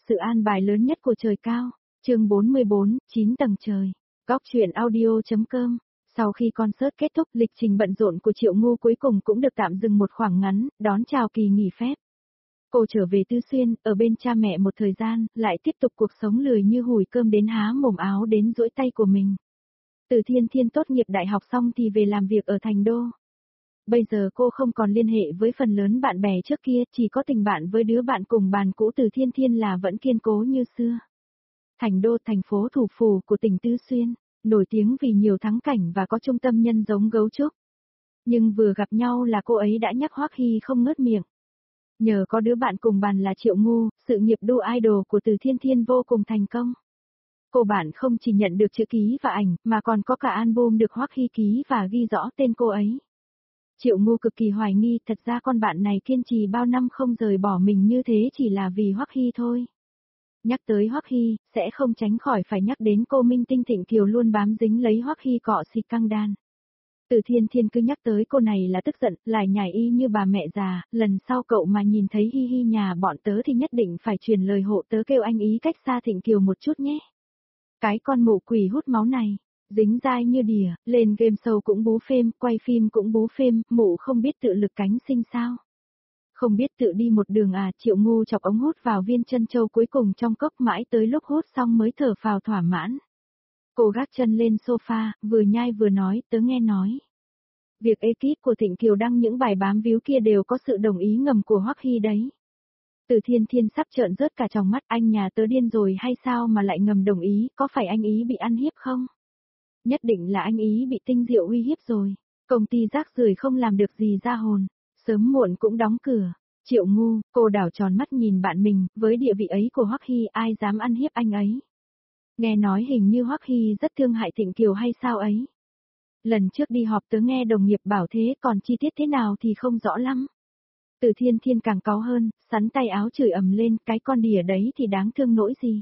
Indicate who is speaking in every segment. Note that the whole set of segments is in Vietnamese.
Speaker 1: Sự an bài lớn nhất của trời cao. Chương 44, 9 tầng trời. Góc truyện audio.com. Sau khi concert kết thúc, lịch trình bận rộn của Triệu Ngu cuối cùng cũng được tạm dừng một khoảng ngắn, đón chào kỳ nghỉ phép. Cô trở về Tư Xuyên, ở bên cha mẹ một thời gian, lại tiếp tục cuộc sống lười như hủi cơm đến há mồm áo đến duỗi tay của mình. Từ Thiên Thiên tốt nghiệp đại học xong thì về làm việc ở Thành Đô. Bây giờ cô không còn liên hệ với phần lớn bạn bè trước kia, chỉ có tình bạn với đứa bạn cùng bàn cũ Từ Thiên Thiên là vẫn kiên cố như xưa. Thành Đô, thành phố thủ phủ của tỉnh Tư Xuyên, nổi tiếng vì nhiều thắng cảnh và có trung tâm nhân giống gấu trúc. Nhưng vừa gặp nhau là cô ấy đã nhắc Hoắc Hy không ngớt miệng. Nhờ có đứa bạn cùng bàn là Triệu Ngu, sự nghiệp đua idol của Từ Thiên Thiên vô cùng thành công. Cô bạn không chỉ nhận được chữ ký và ảnh, mà còn có cả album được Hoắc Hy ký và ghi rõ tên cô ấy. Triệu Ngu cực kỳ hoài nghi, thật ra con bạn này kiên trì bao năm không rời bỏ mình như thế chỉ là vì Hoắc Hy thôi. Nhắc tới Hoắc Hy, sẽ không tránh khỏi phải nhắc đến cô minh tinh Thịnh Kiều luôn bám dính lấy Hoắc Hy cọ xịt căng đan. Từ Thiên Thiên cứ nhắc tới cô này là tức giận, lại nhảy y như bà mẹ già, lần sau cậu mà nhìn thấy Hi Hi nhà bọn tớ thì nhất định phải truyền lời hộ tớ kêu anh ý cách xa Thịnh Kiều một chút nhé. Cái con mụ quỷ hút máu này, dính dai như đỉa, lên game show cũng bú phêm, quay phim cũng bú phêm, mụ không biết tự lực cánh sinh sao. Không biết tự đi một đường à, Triệu Ngu chọc ống hút vào viên chân châu cuối cùng trong cốc mãi tới lúc hút xong mới thở phào thỏa mãn. Cô gác chân lên sofa, vừa nhai vừa nói, tớ nghe nói. Việc ekip của Thịnh Kiều đăng những bài bám víu kia đều có sự đồng ý ngầm của Hoắc Hy đấy. Từ Thiên Thiên sắp trợn rớt cả trong mắt, anh nhà tớ điên rồi hay sao mà lại ngầm đồng ý, có phải anh ý bị ăn hiếp không? Nhất định là anh ý bị tinh diệu uy hiếp rồi. Công ty rác rưởi không làm được gì ra hồn, sớm muộn cũng đóng cửa. Triệu Ngu, cô đảo tròn mắt nhìn bạn mình, với địa vị ấy của Hoắc Hy ai dám ăn hiếp anh ấy. Nghe nói hình như Hoắc Hy rất thương hại Thịnh Kiều hay sao ấy. Lần trước đi họp tớ nghe đồng nghiệp bảo thế, còn chi tiết thế nào thì không rõ lắm. Từ Thiên Thiên càng cáu hơn, sắn tay áo chửi ầm lên, cái con đỉa đấy thì đáng thương nỗi gì.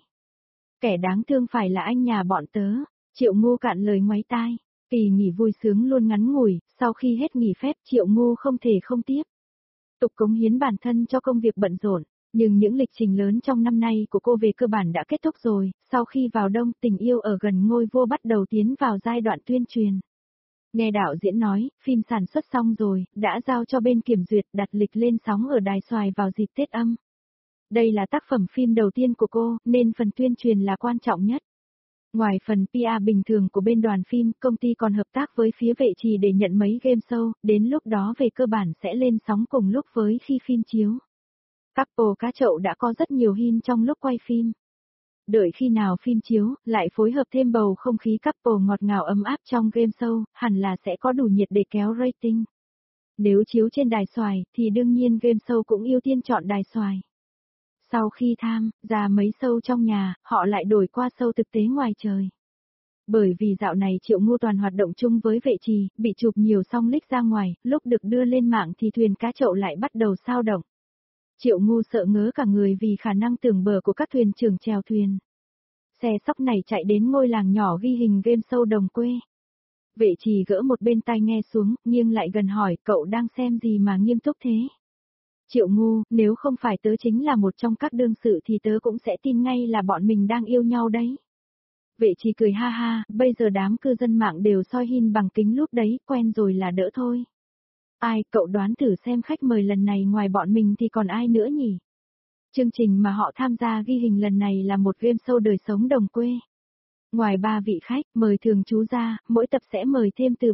Speaker 1: Kẻ đáng thương phải là anh nhà bọn tớ. Triệu Ngu cạn lời ngoáy tai. Kỳ nghỉ vui sướng luôn ngắn ngủi, sau khi hết nghỉ phép Triệu Ngu không thể không tiếp tục cống hiến bản thân cho công việc bận rộn. Nhưng những lịch trình lớn trong năm nay của cô về cơ bản đã kết thúc rồi, sau khi vào đông Tình yêu ở gần ngôi vua bắt đầu tiến vào giai đoạn tuyên truyền. Nghe đạo diễn nói, phim sản xuất xong rồi, đã giao cho bên kiểm duyệt đặt lịch lên sóng ở Đài Xoài vào dịp Tết âm. Đây là tác phẩm phim đầu tiên của cô, nên phần tuyên truyền là quan trọng nhất. Ngoài phần PR bình thường của bên đoàn phim, công ty còn hợp tác với phía Vệ Trì để nhận mấy game show, đến lúc đó về cơ bản sẽ lên sóng cùng lúc với khi phim chiếu. Couple cá chậu đã có rất nhiều hin trong lúc quay phim. Đợi khi nào phim chiếu, lại phối hợp thêm bầu không khí couple ngọt ngào ấm áp trong game show, hẳn là sẽ có đủ nhiệt để kéo rating. Nếu chiếu trên Đài Xoài, thì đương nhiên game show cũng ưu tiên chọn Đài Xoài. Sau khi tham ra mấy show trong nhà, họ lại đổi qua show thực tế ngoài trời. Bởi vì dạo này Triệu Ngu toàn hoạt động chung với Vệ Trì, bị chụp nhiều xong lích ra ngoài, lúc được đưa lên mạng thì thuyền cá chậu lại bắt đầu sao động. Triệu Ngu sợ ngớ cả người vì khả năng tưởng bờ của các thuyền trưởng chèo thuyền. Xe sóc này chạy đến ngôi làng nhỏ ghi hình game show đồng quê. Vệ Trì gỡ một bên tai nghe xuống, nghiêng lại gần hỏi, cậu đang xem gì mà nghiêm túc thế? Triệu Ngu, nếu không phải tớ chính là một trong các đương sự thì tớ cũng sẽ tin ngay là bọn mình đang yêu nhau đấy. Vệ Trì cười ha ha, bây giờ đám cư dân mạng đều soi hin bằng kính lúp đấy, quen rồi là đỡ thôi. Ai, cậu đoán thử xem khách mời lần này ngoài bọn mình thì còn ai nữa nhỉ? Chương trình mà họ tham gia ghi hình lần này là một game show đời sống đồng quê. Ngoài 3 vị khách mời thường trú ra, mỗi tập sẽ mời thêm từ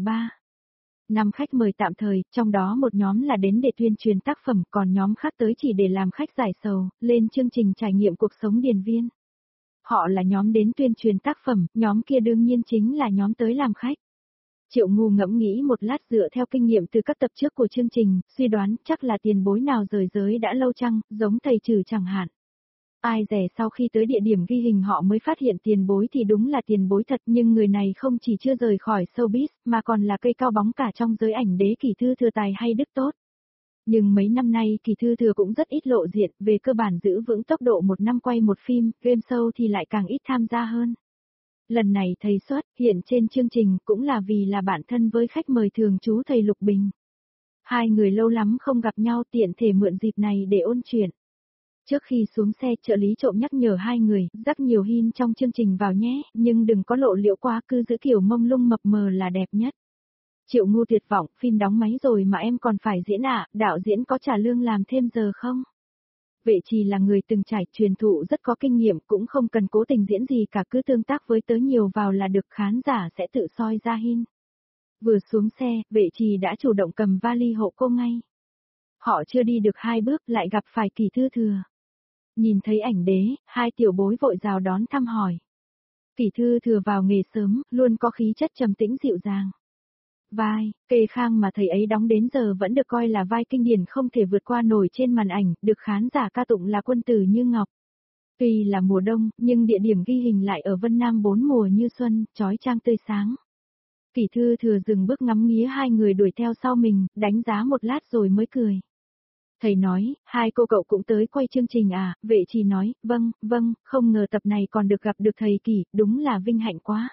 Speaker 1: 5 khách mời tạm thời, trong đó một nhóm là đến để tuyên truyền tác phẩm, còn nhóm khác tới chỉ để làm khách giải sầu, lên chương trình trải nghiệm cuộc sống điền viên. Họ là nhóm đến tuyên truyền tác phẩm, nhóm kia đương nhiên chính là nhóm tới làm khách. Triệu Ngu ngẫm nghĩ một lát dựa theo kinh nghiệm từ các tập trước của chương trình, suy đoán chắc là tiền bối nào rời giới đã lâu chăng, giống thầy Trừ chẳng hạn. Ai dè sau khi tới địa điểm ghi hình họ mới phát hiện tiền bối thì đúng là tiền bối thật, nhưng người này không chỉ chưa rời khỏi showbiz, mà còn là cây cao bóng cả trong giới ảnh đế Kỳ Thư Thừa tài hay đức tốt. Nhưng mấy năm nay Kỳ Thư Thừa cũng rất ít lộ diện, về cơ bản giữ vững tốc độ một năm quay một phim, game show thì lại càng ít tham gia hơn. Lần này thầy xuất hiện trên chương trình cũng là vì là bạn thân với khách mời thường trú thầy Lục Bình. Hai người lâu lắm không gặp nhau, tiện thể mượn dịp này để ôn chuyện. Trước khi xuống xe, trợ lý trộm nhắc nhở hai người, rắc nhiều hin trong chương trình vào nhé, nhưng đừng có lộ liễu quá, cứ giữ kiểu mông lung mập mờ là đẹp nhất. Triệu Ngu tuyệt vọng, phim đóng máy rồi mà em còn phải diễn à, đạo diễn có trả lương làm thêm giờ không? Vệ Trì là người từng trải, truyền thụ rất có kinh nghiệm, cũng không cần cố tình diễn gì cả, cứ tương tác với tớ nhiều vào là được, khán giả sẽ tự soi ra hin. Vừa xuống xe, Vệ Trì đã chủ động cầm vali hộ cô ngay. Họ chưa đi được 2 bước lại gặp phải Kỳ Thư Thừa. Nhìn thấy ảnh đế, hai tiểu bối vội rào đón thăm hỏi. Kỳ Thư Thừa vào nghề sớm, luôn có khí chất trầm tĩnh dịu dàng. Vai, Kê Khang mà thầy ấy đóng đến giờ vẫn được coi là vai kinh điển không thể vượt qua nổi trên màn ảnh, được khán giả ca tụng là quân tử như ngọc. Tuy là mùa đông, nhưng địa điểm ghi hình lại ở Vân Nam 4 mùa như xuân, chói chang tươi sáng. Kỳ Thư Thừa dừng bước ngắm nghía hai người đuổi theo sau mình, đánh giá một lát rồi mới cười. Thầy nói, hai cô cậu cũng tới quay chương trình à, Vệ Trì nói, vâng, không ngờ tập này còn được gặp được thầy Kỳ, đúng là vinh hạnh quá.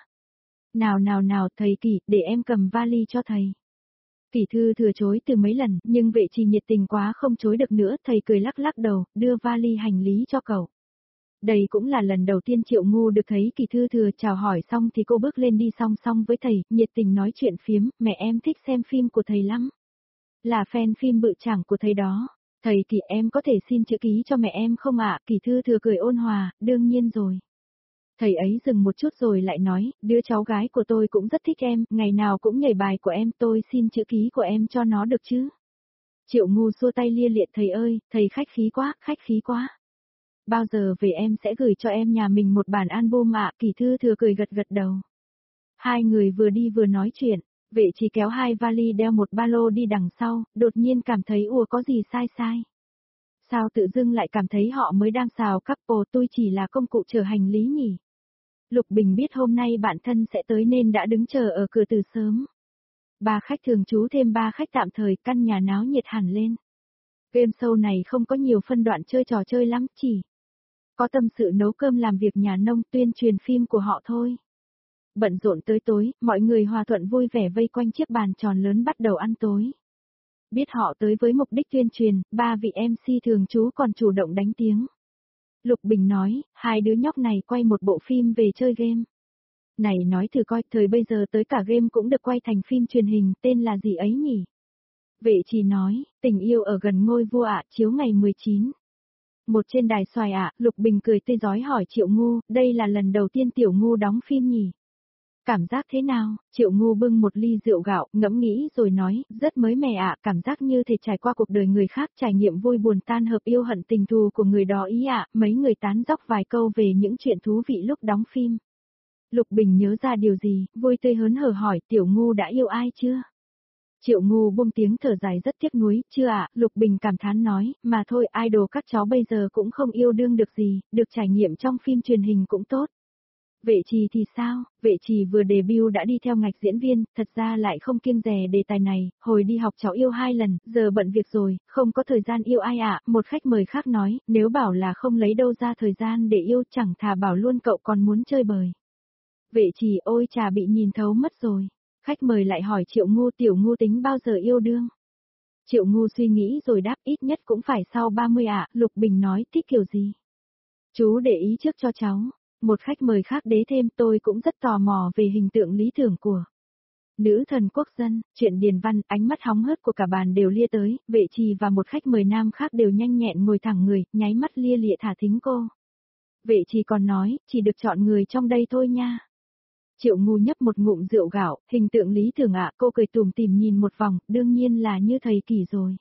Speaker 1: Nào, thầy Kỳ, để em cầm vali cho thầy. Kỳ Thư Thừa chối từ mấy lần, nhưng Vệ Trì nhiệt tình quá không chối được nữa, thầy cười lắc lắc đầu, đưa vali hành lý cho cậu. Đây cũng là lần đầu tiên Triệu Ngu được thấy Kỳ Thư Thừa, chào hỏi xong thì cô bước lên đi song song với thầy, nhiệt tình nói chuyện phiếm, mẹ em thích xem phim của thầy lắm. Là fan phim bự chảng của thầy đó. Thầy Kỳ, em có thể xin chữ ký cho mẹ em không ạ? Kỳ Thư Thừa cười ôn hòa, đương nhiên rồi. Thầy ấy dừng một chút rồi lại nói, đứa cháu gái của tôi cũng rất thích em, ngày nào cũng nhảy bài của em, tôi xin chữ ký của em cho nó được chứ? Triệu Ngu xua tay lia liệt, thầy ơi, thầy khách khí quá. Bao giờ về em sẽ gửi cho em nhà mình một bản album ạ? Kỳ Thư Thừa cười gật gật đầu. Hai người vừa đi vừa nói chuyện, Vệ Trì kéo hai vali đeo một ba lô đi đằng sau, đột nhiên cảm thấy có gì sai. Sao tự dưng lại cảm thấy họ mới đang xào couple, tôi chỉ là công cụ chở hành lý nhỉ? Lục Bình biết hôm nay bạn thân sẽ tới nên đã đứng chờ ở cửa từ sớm. 3 khách thường trú thêm 3 khách tạm thời, căn nhà náo nhiệt hẳn lên. Game show này không có nhiều phân đoạn chơi trò chơi lắm, chỉ có tâm sự nấu cơm làm việc nhà nông, tuyên truyền phim của họ thôi. Bận rộn tới tối, mọi người hòa thuận vui vẻ vây quanh chiếc bàn tròn lớn bắt đầu ăn tối. Biết họ tới với mục đích tuyên truyền, 3 vị MC thường trú còn chủ động đánh tiếng. Lục Bình nói, hai đứa nhóc này quay một bộ phim về chơi game. Này nói thử coi, thời bây giờ tới cả game cũng được quay thành phim truyền hình, tên là gì ấy nhỉ? Vệ Trì nói, tình yêu ở gần ngôi vua ạ, chiếu ngày 19. Một trên đài xoài ạ, Lục Bình cười tươi rói hỏi Triệu Ngu, đây là lần đầu tiên Tiểu Ngu đóng phim nhỉ? Cảm giác thế nào? Triệu Ngu bưng một ly rượu gạo, ngẫm nghĩ rồi nói, rất mới mẻ ạ, cảm giác như thể trải qua cuộc đời người khác, trải nghiệm vui buồn tan hợp yêu hận tình thù của người đó ý ạ, mấy người tán dóc vài câu về những chuyện thú vị lúc đóng phim. Lục Bình nhớ ra điều gì, vui tươi hớn hở hỏi, Tiểu Ngu đã yêu ai chưa? Triệu Ngu buông tiếng thở dài rất tiếc nuối, chưa ạ, Lục Bình cảm thán nói, mà thôi, idol các cháu bây giờ cũng không yêu đương được gì, được trải nghiệm trong phim truyền hình cũng tốt. Vệ Trì thì sao? Vệ Trì vừa debut đã đi theo ngạch diễn viên, thật ra lại không kiêng dè đề tài này, hồi đi học cháu yêu 2 lần, giờ bận việc rồi, không có thời gian yêu ai ạ. Một khách mời khác nói, nếu bảo là không lấy đâu ra thời gian để yêu chẳng thà bảo luôn cậu còn muốn chơi bời. Vệ Trì ôi chà bị nhìn thấu mất rồi. Khách mời lại hỏi Triệu Ngu, Tiểu Ngu tính bao giờ yêu đương? Triệu Ngu suy nghĩ rồi đáp ít nhất cũng phải sau 30 ạ. Lục Bình nói thích kiểu gì? Chú để ý trước cho cháu. Một khách mời khác đế thêm, tôi cũng rất tò mò về hình tượng lý tưởng của nữ thần quốc dân. Chuyện điền văn, ánh mắt hóng hớt của cả bàn đều lia tới, Vệ Trì và một khách mời nam khác đều nhanh nhẹn ngồi thẳng người, nháy mắt lia lịa thả thính cô. Vệ Trì còn nói, chỉ được chọn người trong đây thôi nha. Triệu Ngu nhấp một ngụm rượu gạo, hình tượng lý tưởng ạ, cô cười tủm tỉm nhìn một vòng, đương nhiên là như thầy Kỳ rồi.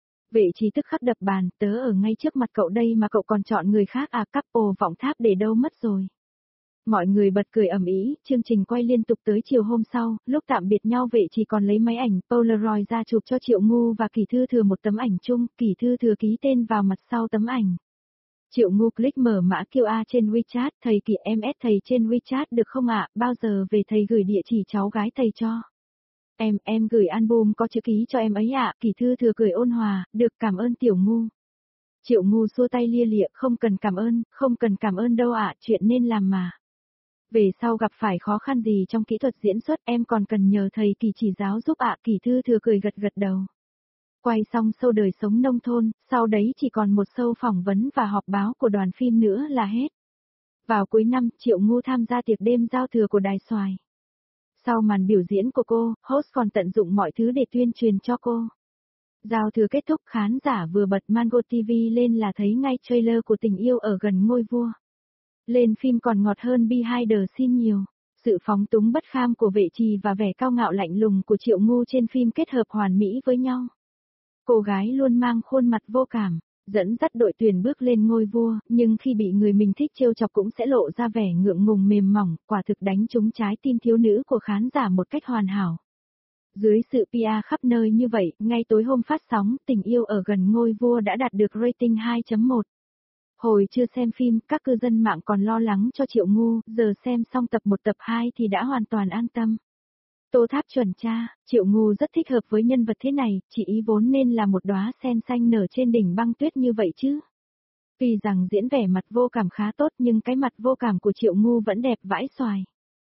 Speaker 1: Vệ Trì tức khắc đập bàn, tớ ở ngay trước mặt cậu đây mà cậu còn chọn người khác à, couple vọng tháp để đâu mất rồi. Mọi người bật cười ầm ĩ, chương trình quay liên tục tới chiều hôm sau, lúc tạm biệt nhau Vệ Trì còn lấy máy ảnh Polaroid ra chụp cho Triệu Ngu và Kỳ Thư Thừa một tấm ảnh chung, Kỳ Thư Thừa ký tên vào mặt sau tấm ảnh. Triệu Ngu click mở mã QR trên WeChat, thầy Kỳ em add thầy trên WeChat được không ạ, bao giờ về thầy gửi địa chỉ cháu gái thầy cho. Em gửi album có chữ ký cho em ấy ạ, Kỳ Thư Thừa cười ôn hòa, được cảm ơn Tiểu Ngu. Triệu Ngu xua tay lia lịa, không cần cảm ơn đâu ạ, chuyện nên làm mà. Về sau gặp phải khó khăn gì trong kỹ thuật diễn xuất em còn cần nhờ thầy Kỳ chỉ giáo giúp ạ, Kỳ Thư Thừa cười gật gật đầu. Quay xong show đời sống nông thôn, sau đấy chỉ còn một show phỏng vấn và họp báo của đoàn phim nữa là hết. Vào cuối năm, Triệu Ngu tham gia tiệc đêm giao thừa của Đài Soài. Sau màn biểu diễn của cô, host còn tận dụng mọi thứ để tuyên truyền cho cô. Giao thừa kết thúc, khán giả vừa bật Mango TV lên là thấy ngay trailer của Tình yêu ở gần ngôi vua. Lên phim còn ngọt hơn Behind the Scene nhiều. Sự phóng túng bất kham của Vệ Trì và vẻ cao ngạo lạnh lùng của Triệu Ngu trên phim kết hợp hoàn mỹ với nhau. Cô gái luôn mang khuôn mặt vô cảm, dẫn dắt đội tuyển bước lên ngôi vua, nhưng khi bị người mình thích trêu chọc cũng sẽ lộ ra vẻ ngượng ngùng mềm mỏng, quả thực đánh trúng trái tim thiếu nữ của khán giả một cách hoàn hảo. Dưới sự PR khắp nơi như vậy, ngay tối hôm phát sóng, Tình yêu ở gần ngôi vua đã đạt được rating 2.1. Hồi chưa xem phim, các cư dân mạng còn lo lắng cho Triệu Ngu, giờ xem xong tập 1 tập 2 thì đã hoàn toàn an tâm. Tô Tháp chuẩn tra, Triệu Ngu rất thích hợp với nhân vật thế này, chị ý vốn nên là một đóa sen xanh nở trên đỉnh băng tuyết như vậy chứ. Vì rằng diễn vẻ mặt vô cảm khá tốt nhưng cái mặt vô cảm của Triệu Ngu vẫn đẹp vãi xoài.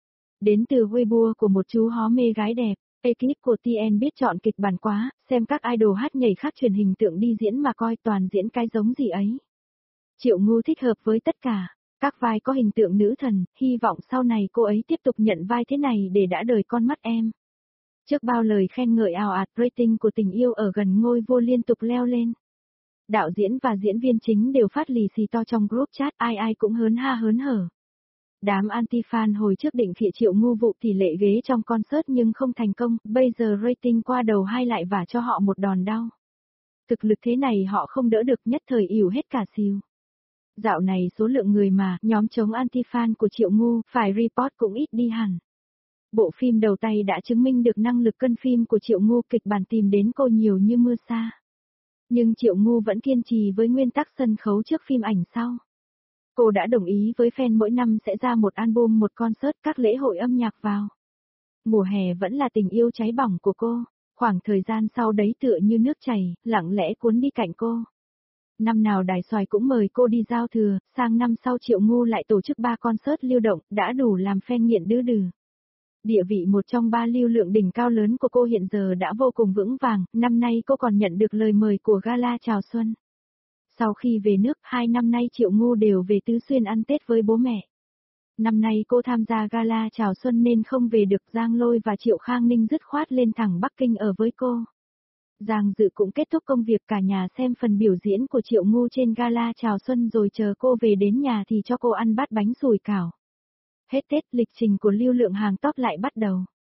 Speaker 1: Đến từ Weibo của một chú hó mê gái đẹp, ekip của TN biết chọn kịch bản quá, xem các idol hát nhảy khác truyền hình tượng đi diễn mà coi toàn diễn cái giống gì ấy. Triệu Ngu thích hợp với tất cả, các vai có hình tượng nữ thần, hy vọng sau này cô ấy tiếp tục nhận vai thế này để đã đời con mắt em. Trước bao lời khen ngợi ào ạt, rating của Tình yêu ở gần ngôi vua liên tục leo lên. Đạo diễn và diễn viên chính đều phát lì xì to trong group chat, ai ai cũng hớn ha hớn hở. Đám anti-fan hồi trước định phịa Triệu Ngu vụ tỷ lệ ghế trong concert nhưng không thành công, bây giờ rating qua đầu hai lại vả cho họ một đòn đau. Thực lực thế này họ không đỡ được, nhất thời ỉu hết cả xìu. Dạo này số lượng người mà nhóm chống anti-fan của Triệu Ngu phải report cũng ít đi hẳn. Bộ phim đầu tay đã chứng minh được năng lực cân phim của Triệu Ngu, kịch bản tìm đến cô nhiều như mưa sa. Nhưng Triệu Ngu vẫn kiên trì với nguyên tắc sân khấu trước phim ảnh sau. Cô đã đồng ý với fan mỗi năm sẽ ra một album, một concert, các lễ hội âm nhạc vào. Mùa hè vẫn là tình yêu cháy bỏng của cô, khoảng thời gian sau đấy tựa như nước chảy, lặng lẽ cuốn đi cạnh cô. Năm nào Đài Soài cũng mời cô đi giao thừa, sang năm sau Triệu Ngu lại tổ chức 3 concert lưu động, đã đủ làm fan nghiện đứ đừ. Địa vị một trong 3 lưu lượng đỉnh cao lớn của cô hiện giờ đã vô cùng vững vàng, năm nay cô còn nhận được lời mời của gala chào xuân. Sau khi về nước, 2 năm nay Triệu Ngu đều về Tứ Xuyên ăn Tết với bố mẹ. Năm nay cô tham gia gala chào xuân nên không về được, Giang Lôi và Triệu Khang Ninh dứt khoát lên thẳng Bắc Kinh ở với cô. Giang Dự cũng kết thúc công việc, cả nhà xem phần biểu diễn của Triệu Ngu trên gala chào xuân rồi chờ cô về đến nhà thì cho cô ăn bát bánh sủi cảo. Hết Tết, lịch trình của lưu lượng hàng top lại bắt đầu.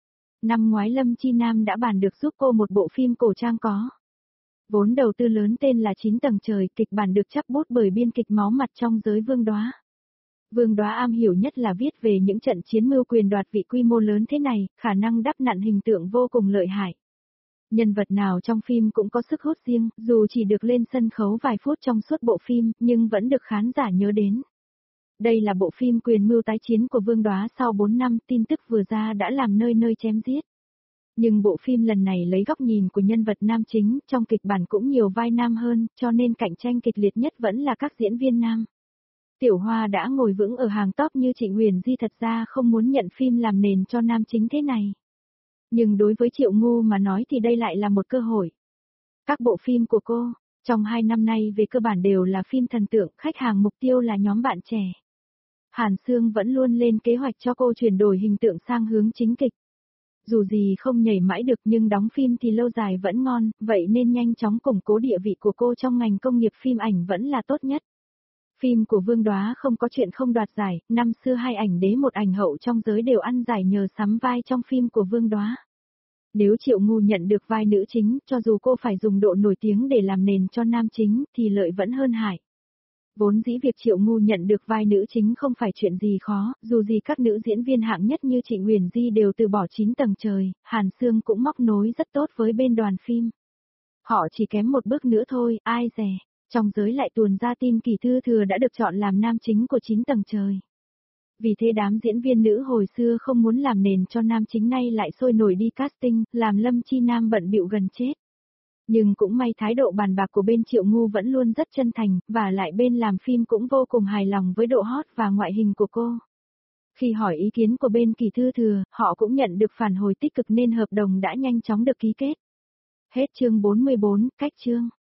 Speaker 1: Năm ngoái Lâm Chi Nam đã bàn được giúp cô một bộ phim cổ trang có vốn đầu tư lớn tên là 9 tầng trời, kịch bản được chắp bút bởi biên kịch máu mặt trong giới Vương Đóa. Vương Đóa am hiểu nhất là viết về những trận chiến mưu quyền đoạt vị quy mô lớn thế này, khả năng đắp nặn hình tượng vô cùng lợi hại. Nhân vật nào trong phim cũng có sức hút riêng, dù chỉ được lên sân khấu vài phút trong suốt bộ phim, nhưng vẫn được khán giả nhớ đến. Đây là bộ phim quyền mưu tái chiến của Vương Đóa sau 4 năm, tin tức vừa ra đã làm nơi nơi chém giết. Nhưng bộ phim lần này lấy góc nhìn của nhân vật nam chính, trong kịch bản cũng nhiều vai nam hơn, cho nên cạnh tranh kịch liệt nhất vẫn là các diễn viên nam. Tiểu Hoa đã ngồi vững ở hàng top như Trịnh Huyền Di thật ra không muốn nhận phim làm nền cho nam chính thế này. Nhưng đối với Triệu Ngu mà nói thì đây lại là một cơ hội. Các bộ phim của cô, trong 2 năm nay về cơ bản đều là phim thần tượng, khách hàng mục tiêu là nhóm bạn trẻ. Hàn Sương vẫn luôn lên kế hoạch cho cô chuyển đổi hình tượng sang hướng chính kịch. Dù gì không nhảy mãi được nhưng đóng phim thì lâu dài vẫn ngon, vậy nên nhanh chóng củng cố địa vị của cô trong ngành công nghiệp phim ảnh vẫn là tốt nhất. Phim của Vương Đóa không có chuyện không đoạt giải, năm xưa 2 ảnh đế 1 ảnh hậu trong giới đều ăn giải nhờ sắm vai trong phim của Vương Đóa. Nếu Triệu Ngu nhận được vai nữ chính, cho dù cô phải dùng độ nổi tiếng để làm nền cho nam chính, thì lợi vẫn hơn hại. Vốn dĩ việc Triệu Ngu nhận được vai nữ chính không phải chuyện gì khó, dù gì các nữ diễn viên hạng nhất như Trịnh Huyền Di đều từ bỏ 9 tầng trời, Hàn Sương cũng móc nối rất tốt với bên đoàn phim. Họ chỉ kém một bước nữa thôi, ai dè. Trong giới lại tuồn ra tin Kỳ Thư Thừa đã được chọn làm nam chính của 9 tầng trời. Vì thế đám diễn viên nữ hồi xưa không muốn làm nền cho nam chính nay lại sôi nổi đi casting, làm Lâm Chi Nam bận bịu gần chết. Nhưng cũng may thái độ bàn bạc của bên Triệu Ngu vẫn luôn rất chân thành, và lại bên làm phim cũng vô cùng hài lòng với độ hot và ngoại hình của cô. Khi hỏi ý kiến của bên Kỳ Thư Thừa, họ cũng nhận được phản hồi tích cực nên hợp đồng đã nhanh chóng được ký kết. Hết chương 44, cách chương.